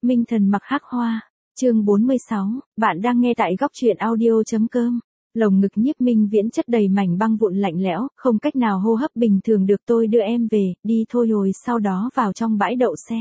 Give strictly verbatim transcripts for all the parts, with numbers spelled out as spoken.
Minh thần mặc hắc hoa. Chương bốn mươi sáu, bạn đang nghe tại góc truyện audio.com. Lồng ngực Nhiếp Minh Viễn chất đầy mảnh băng vụn lạnh lẽo, không cách nào hô hấp bình thường được. Tôi đưa em về, đi thôi rồi sau đó vào trong bãi đậu xe.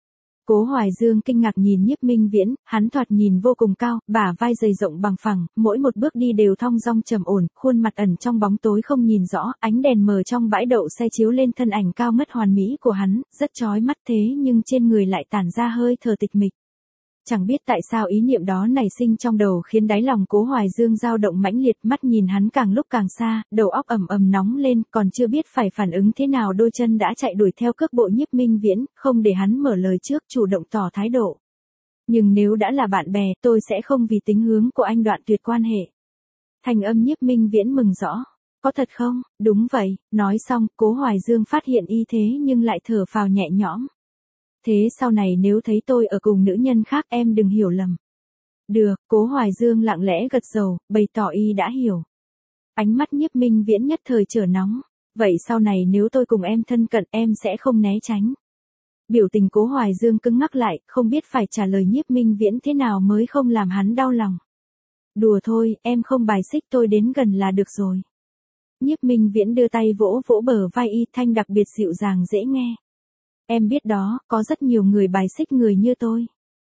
Cố Hoài Dương kinh ngạc nhìn Nhiếp Minh Viễn, hắn thoạt nhìn vô cùng cao, bả vai dày rộng bằng phẳng, mỗi một bước đi đều thong dong trầm ổn, khuôn mặt ẩn trong bóng tối không nhìn rõ, ánh đèn mờ trong bãi đậu xe chiếu lên thân ảnh cao ngất hoàn mỹ của hắn, rất chói mắt thế nhưng trên người lại tản ra hơi thở tịch mịch. Chẳng biết tại sao ý niệm đó nảy sinh trong đầu khiến đáy lòng Cố Hoài Dương dao động mãnh liệt, mắt nhìn hắn càng lúc càng xa, đầu óc ầm ầm nóng lên, còn chưa biết phải phản ứng thế nào đôi chân đã chạy đuổi theo cước bộ Nhiếp Minh Viễn, không để hắn mở lời trước, chủ động tỏ thái độ. Nhưng nếu đã là bạn bè, tôi sẽ không vì tính hướng của anh đoạn tuyệt quan hệ. Thành âm Nhiếp Minh Viễn mừng rõ. Có thật không? Đúng vậy. Nói xong, Cố Hoài Dương phát hiện y thế nhưng lại thở phào nhẹ nhõm. Thế sau này nếu thấy tôi ở cùng nữ nhân khác em đừng hiểu lầm. Được, Cố Hoài Dương lặng lẽ gật đầu, bày tỏ y đã hiểu. Ánh mắt Nhiếp Minh Viễn nhất thời trở nóng. Vậy sau này nếu tôi cùng em thân cận em sẽ không né tránh. Biểu tình Cố Hoài Dương cứng ngắc lại, không biết phải trả lời Nhiếp Minh Viễn thế nào mới không làm hắn đau lòng. Đùa thôi, em không bài xích tôi đến gần là được rồi. Nhiếp Minh Viễn đưa tay vỗ vỗ bờ vai y, thanh đặc biệt dịu dàng dễ nghe. Em biết đó, có rất nhiều người bài xích người như tôi.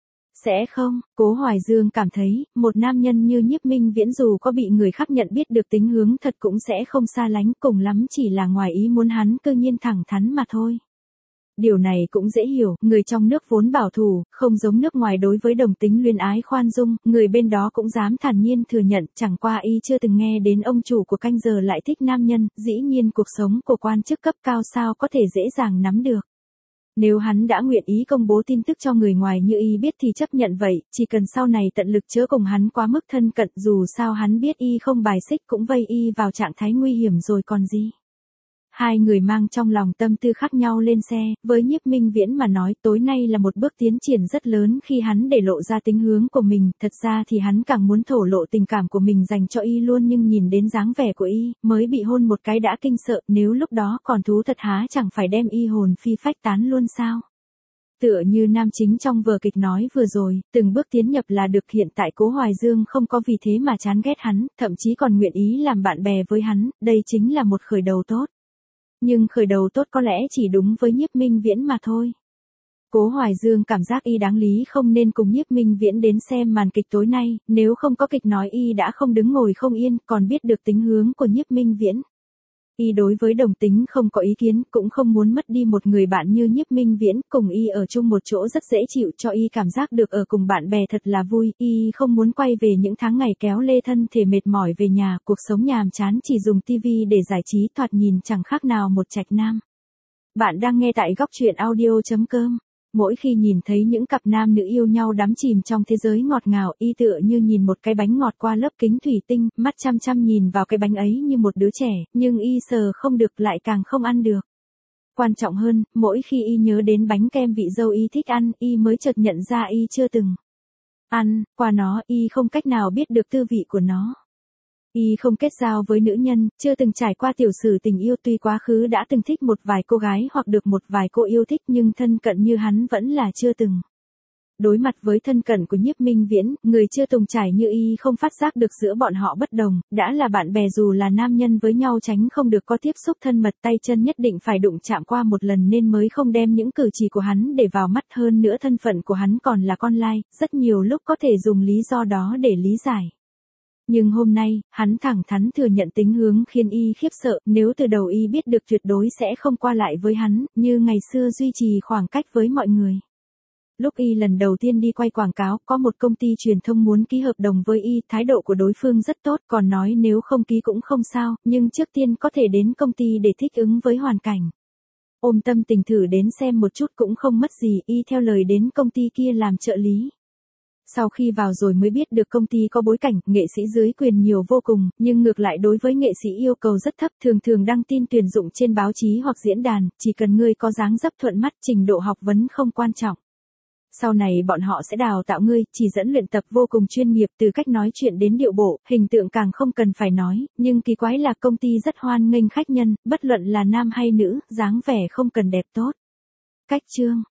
Sẽ không, Cố Hoài Dương cảm thấy, một nam nhân như Nhiếp Minh Viễn dù có bị người khác nhận biết được tính hướng thật cũng sẽ không xa lánh, cùng lắm chỉ là ngoài ý muốn hắn cơ nhiên thẳng thắn mà thôi. Điều này cũng dễ hiểu, người trong nước vốn bảo thủ, không giống nước ngoài đối với đồng tính luyến ái khoan dung, người bên đó cũng dám thản nhiên thừa nhận, chẳng qua y chưa từng nghe đến ông chủ của canh giờ lại thích nam nhân, dĩ nhiên cuộc sống của quan chức cấp cao sao có thể dễ dàng nắm được. Nếu hắn đã nguyện ý công bố tin tức cho người ngoài như y biết thì chấp nhận vậy, chỉ cần sau này tận lực chớ cùng hắn quá mức thân cận, dù sao hắn biết y không bài xích cũng vây y vào trạng thái nguy hiểm rồi còn gì. Hai người mang trong lòng tâm tư khác nhau lên xe, với Nhiếp Minh Viễn mà nói tối nay là một bước tiến triển rất lớn khi hắn để lộ ra tính hướng của mình, thật ra thì hắn càng muốn thổ lộ tình cảm của mình dành cho y luôn nhưng nhìn đến dáng vẻ của y, mới bị hôn một cái đã kinh sợ, nếu lúc đó còn thú thật há chẳng phải đem y hồn phi phách tán luôn sao. Tựa như nam chính trong vở kịch nói vừa rồi, từng bước tiến nhập là được, hiện tại Cố Hoài Dương không có vì thế mà chán ghét hắn, thậm chí còn nguyện ý làm bạn bè với hắn, đây chính là một khởi đầu tốt. Nhưng khởi đầu tốt có lẽ chỉ đúng với Nhiếp Minh Viễn mà thôi. Cố Hoài Dương cảm giác y đáng lý không nên cùng Nhiếp Minh Viễn đến xem màn kịch tối nay, nếu không có kịch nói y đã không đứng ngồi không yên, còn biết được tính hướng của Nhiếp Minh Viễn. Y đối với đồng tính không có ý kiến, cũng không muốn mất đi một người bạn như Nhiếp Minh Viễn, cùng y ở chung một chỗ rất dễ chịu, cho y cảm giác được ở cùng bạn bè thật là vui, y không muốn quay về những tháng ngày kéo lê thân thể mệt mỏi về nhà, cuộc sống nhàm chán chỉ dùng tivi để giải trí, thoạt nhìn chẳng khác nào một trạch nam. Bạn đang nghe tại góc truyện audio.com. Mỗi khi nhìn thấy những cặp nam nữ yêu nhau đắm chìm trong thế giới ngọt ngào, y tựa như nhìn một cái bánh ngọt qua lớp kính thủy tinh, mắt chăm chăm nhìn vào cái bánh ấy như một đứa trẻ, nhưng y sờ không được lại càng không ăn được. Quan trọng hơn, mỗi khi y nhớ đến bánh kem vị dâu y thích ăn, y mới chợt nhận ra y chưa từng ăn qua nó, y không cách nào biết được tư vị của nó. Y không kết giao với nữ nhân, chưa từng trải qua tiểu sử tình yêu, tuy quá khứ đã từng thích một vài cô gái hoặc được một vài cô yêu thích nhưng thân cận như hắn vẫn là chưa từng. Đối mặt với thân cận của Nhiếp Minh Viễn, người chưa từng trải như y không phát giác được giữa bọn họ bất đồng, đã là bạn bè dù là nam nhân với nhau tránh không được có tiếp xúc thân mật, tay chân nhất định phải đụng chạm qua một lần nên mới không đem những cử chỉ của hắn để vào mắt, hơn nữa thân phận của hắn còn là con lai, rất nhiều lúc có thể dùng lý do đó để lý giải. Nhưng hôm nay, hắn thẳng thắn thừa nhận tính hướng khiến y khiếp sợ, nếu từ đầu y biết được tuyệt đối sẽ không qua lại với hắn, như ngày xưa duy trì khoảng cách với mọi người. Lúc y lần đầu tiên đi quay quảng cáo, có một công ty truyền thông muốn ký hợp đồng với y, thái độ của đối phương rất tốt, còn nói nếu không ký cũng không sao, nhưng trước tiên có thể đến công ty để thích ứng với hoàn cảnh. Ôm tâm tình thử đến xem một chút cũng không mất gì, y theo lời đến công ty kia làm trợ lý. Sau khi vào rồi mới biết được công ty có bối cảnh, nghệ sĩ dưới quyền nhiều vô cùng, nhưng ngược lại đối với nghệ sĩ yêu cầu rất thấp, thường thường đăng tin tuyển dụng trên báo chí hoặc diễn đàn, chỉ cần ngươi có dáng dấp thuận mắt, trình độ học vấn không quan trọng. Sau này bọn họ sẽ đào tạo ngươi, chỉ dẫn luyện tập vô cùng chuyên nghiệp, từ cách nói chuyện đến điệu bộ, hình tượng càng không cần phải nói, nhưng kỳ quái là công ty rất hoan nghênh khách nhân, bất luận là nam hay nữ, dáng vẻ không cần đẹp tốt. Cách chương